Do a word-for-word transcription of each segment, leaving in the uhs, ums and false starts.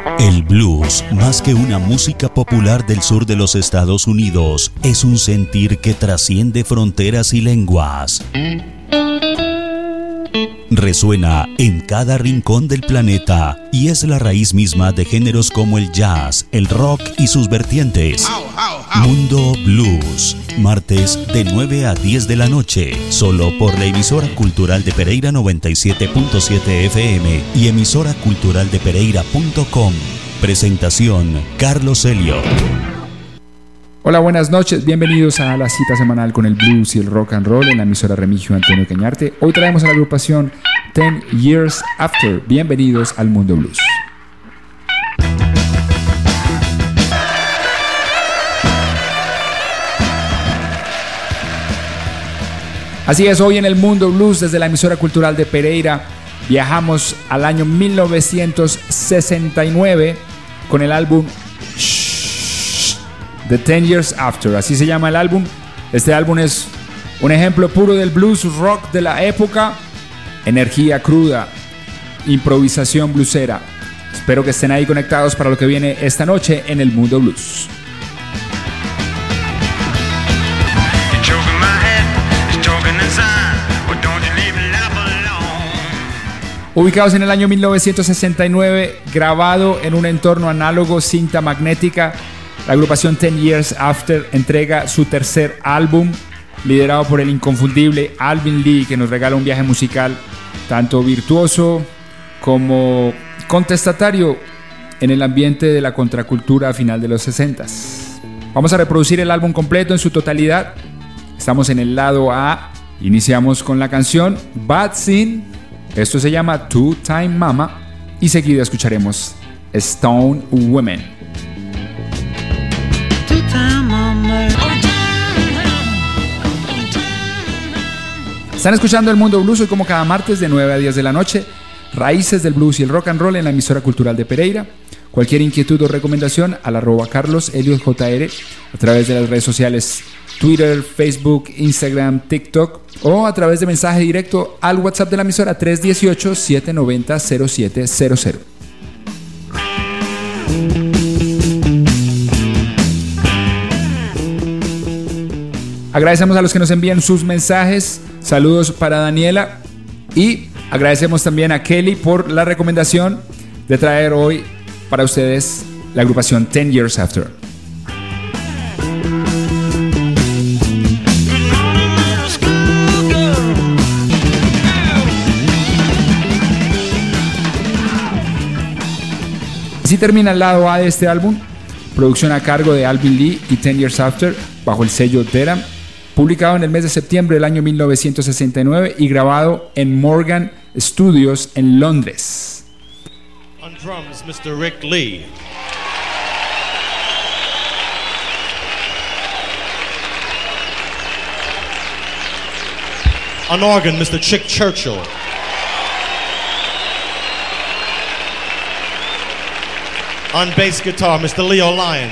El blues, más que una música popular del sur de los Estados Unidos, es un sentir que trasciende fronteras y lenguas. Resuena en cada rincón del planeta y es la raíz misma de géneros como el jazz, el rock y sus vertientes. Mundo Blues, martes de nueve a diez de la noche, solo por la emisora cultural de Pereira noventa y siete punto siete F M y emisora cultural de pereira punto com. Presentación, Carlos Elliott. Hola, buenas noches, bienvenidos a la cita semanal con el blues y el rock and roll en la emisora Remigio Antonio Cañarte. Hoy traemos a la agrupación Ten Years After. Bienvenidos al Mundo Blues. Así es, hoy en el Mundo Blues desde la emisora cultural de Pereira viajamos al año mil novecientos sesenta y nueve con el álbum The Ten Years After, así se llama el álbum. Este álbum es un ejemplo puro del blues rock de la época. Energía cruda, improvisación bluesera. Espero que estén ahí conectados para lo que viene esta noche en el Mundo Blues. Ubicados en el año mil novecientos sesenta y nueve, grabado en un entorno análogo, cinta magnética, la agrupación Ten Years After entrega su tercer álbum, liderado por el inconfundible Alvin Lee, que nos regala un viaje musical tanto virtuoso como contestatario en el ambiente de la contracultura a final de los sesentas. Vamos a reproducir el álbum completo en su totalidad. Estamos en el lado A. Iniciamos con la canción Bad Sin. Esto se llama Two Time Mama. Y seguido escucharemos Stone Women. Están escuchando el Mundo Blues hoy como cada martes de nueve a diez de la noche. Raíces del blues y el rock and roll en la emisora cultural de Pereira. Cualquier inquietud o recomendación al arroba Carlos Elliott J R a través de las redes sociales Twitter, Facebook, Instagram, TikTok o a través de mensaje directo al WhatsApp de la emisora tres uno ocho, siete nueve cero, cero siete cero cero. Agradecemos a los que nos envían sus mensajes. Saludos para Daniela. Y agradecemos también a Kelly por la recomendación de traer hoy para ustedes la agrupación Ten Years After. Así termina el lado A de este álbum. Producción a cargo de Alvin Lee y Ten Years After bajo el sello Deram. Publicado en el mes de septiembre del año mil novecientos sesenta y nueve y grabado en Morgan Studios en Londres. On drums, mister Rick Lee. On organ, mister Chick Churchill. On bass guitar, mister Leo Lyons.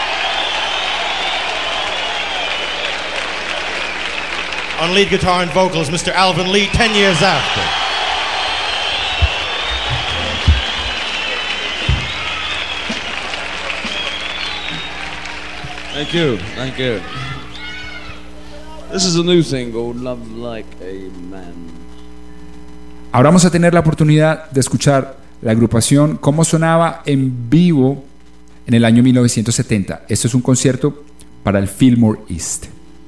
On lead guitar and vocals, mister Alvin Lee, Ten Years After. Thank you, thank you. This is a new single, Love Like a Man. Ahora vamos a tener la oportunidad de escuchar la agrupación cómo sonaba en vivo en el año mil novecientos setenta. Esto es un concierto para el Fillmore East.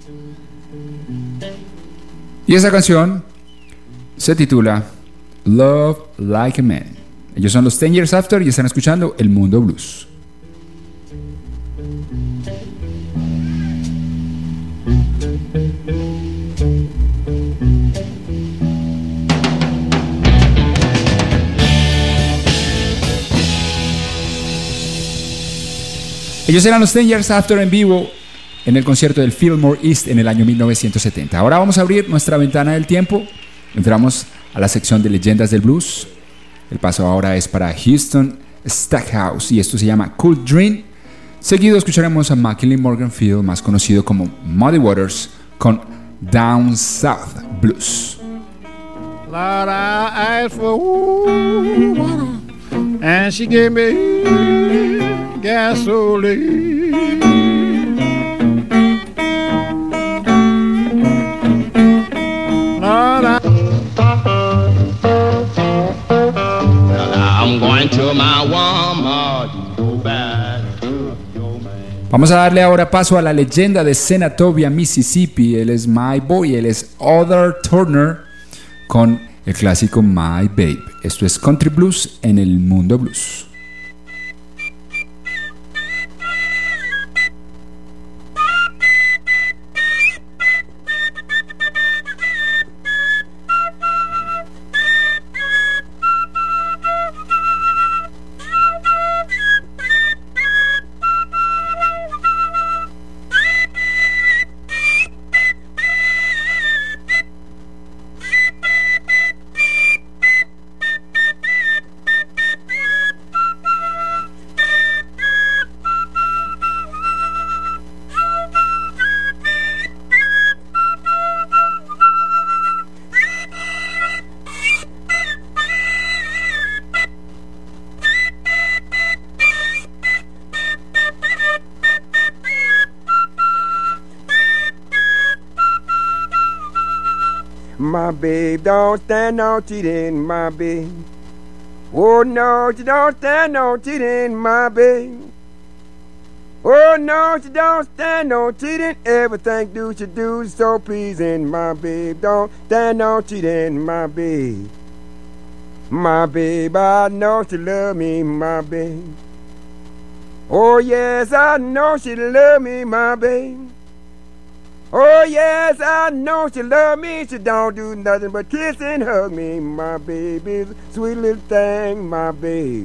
Y esa canción se titula Love Like a Man. Ellos son los Ten Years After y están escuchando el Mundo Blues. Ellos eran los Ten Years After en vivo en el concierto del Fillmore East en el año mil novecientos setenta. Ahora vamos a abrir nuestra ventana del tiempo. Entramos a la sección de leyendas del blues. El paso ahora es para Houston Stackhouse y esto se llama Cool Dream. Seguido escucharemos a McKinley Morganfield, más conocido como Muddy Waters, con Down South Blues. Lord, I asked for ooh, and she gave me gasoline. Lord, I I'm going to my Walmart to go back to your man. Vamos a darle ahora paso a la leyenda de Senatobia, Mississippi. Él es My Boy, él es Other Turner con el clásico My Babe. Esto es Country Blues en el Mundo Blues. My babe, don't stand no cheating, my babe. Oh no, you don't stand no cheating, my babe. Oh no, you don't stand no cheating. Everything you should do is so pleasing, my babe. Don't stand no cheating, my babe. My babe, I know she love me, my babe. Oh yes, I know she love me, my babe. Oh yes, I know she love me. She don't do nothing but kiss and hug me. My baby's a sweet little thing, my babe.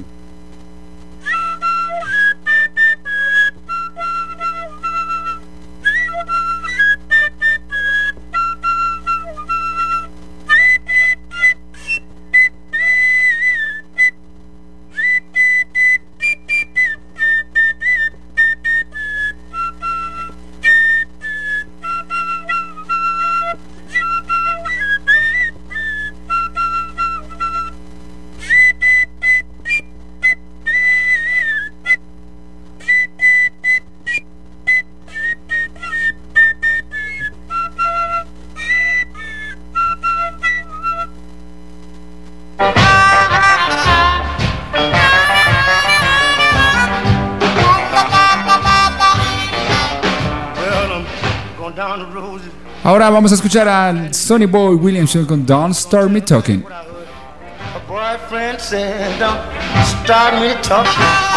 Ahora vamos a escuchar a Sonny Boy Williamson con Don't Start Me Talking. A boyfriend said, don't start me talking.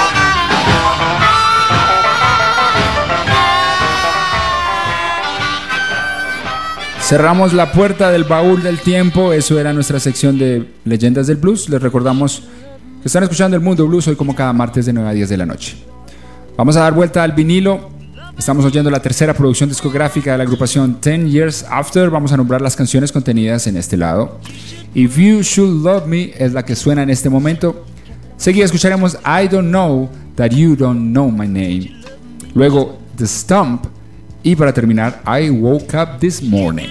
Cerramos la puerta del baúl del tiempo. Eso era nuestra sección de leyendas del blues. Les recordamos que están escuchando El Mundo Blues hoy como cada martes de nueve a diez de la noche. Vamos a dar vuelta al vinilo. Estamos oyendo la tercera producción discográfica de la agrupación Ten Years After. Vamos a nombrar las canciones contenidas en este lado. If You Should Love Me es la que suena en este momento. Seguida escucharemos I Don't Know That You Don't Know My Name. Luego The Stump. Y para terminar I Woke Up This Morning.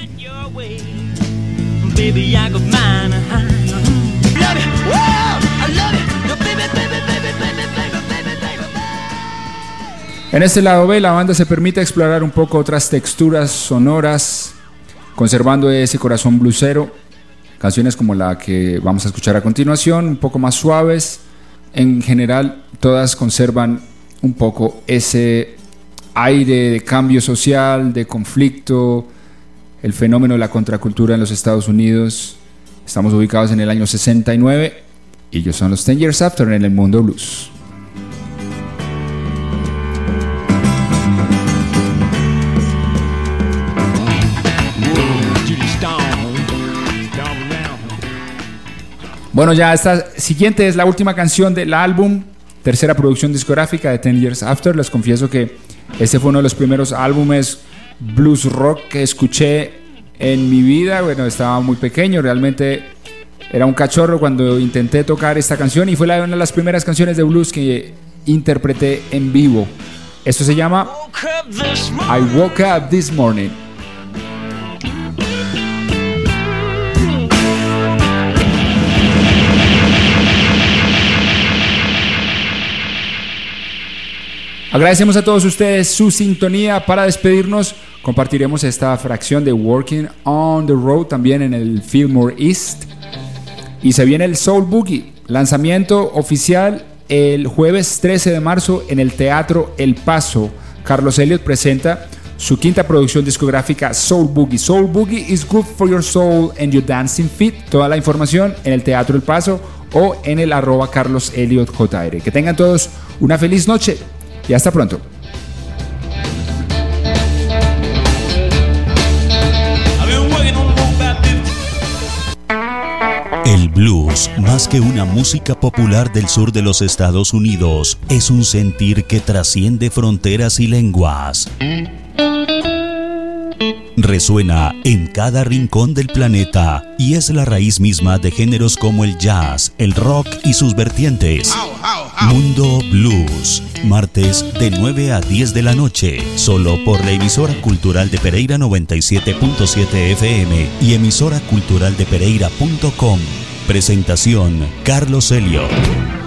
Baby, I got mine. Love it. Whoa, I love it. No, baby, baby, baby, baby, baby, baby, baby. En este lado B, la banda se permite explorar un poco otras texturas sonoras, conservando ese corazón bluesero. Canciones como la que vamos a escuchar a continuación, un poco más suaves. En general, todas conservan un poco ese aire de cambio social, de conflicto, el fenómeno de la contracultura en los Estados Unidos. Estamos ubicados en el año sesenta y nueve y ellos son los Ten Years After en el Mundo Blues. Bueno, ya esta siguiente es la última canción del álbum, tercera producción discográfica de Ten Years After. Les confieso que este fue uno de los primeros álbumes blues rock que escuché en mi vida. Bueno, estaba muy pequeño, realmente era un cachorro cuando intenté tocar esta canción y fue una de las primeras canciones de blues que interpreté en vivo. Esto se llama I Woke Up This Morning. Agradecemos a todos ustedes su sintonía. Para despedirnos, compartiremos esta fracción de Working on the Road también en el Fillmore East. Y se viene el Soul Boogie, lanzamiento oficial el jueves trece de marzo en el Teatro El Paso. Carlos Elliott presenta su quinta producción discográfica Soul Boogie. Soul Boogie is good for your soul and your dancing feet. Toda la información en el Teatro El Paso o en el arroba Carlos Elliott J R. Que tengan todos una feliz noche y hasta pronto. El blues, más que una música popular del sur de los Estados Unidos, es un sentir que trasciende fronteras y lenguas. Resuena en cada rincón del planeta y es la raíz misma de géneros como el jazz, el rock y sus vertientes. Mundo Blues, martes de nueve a diez de la noche, solo por la emisora cultural de Pereira noventa y siete punto siete F M y emisora cultural de Pereira punto com. Presentación Carlos Elliott.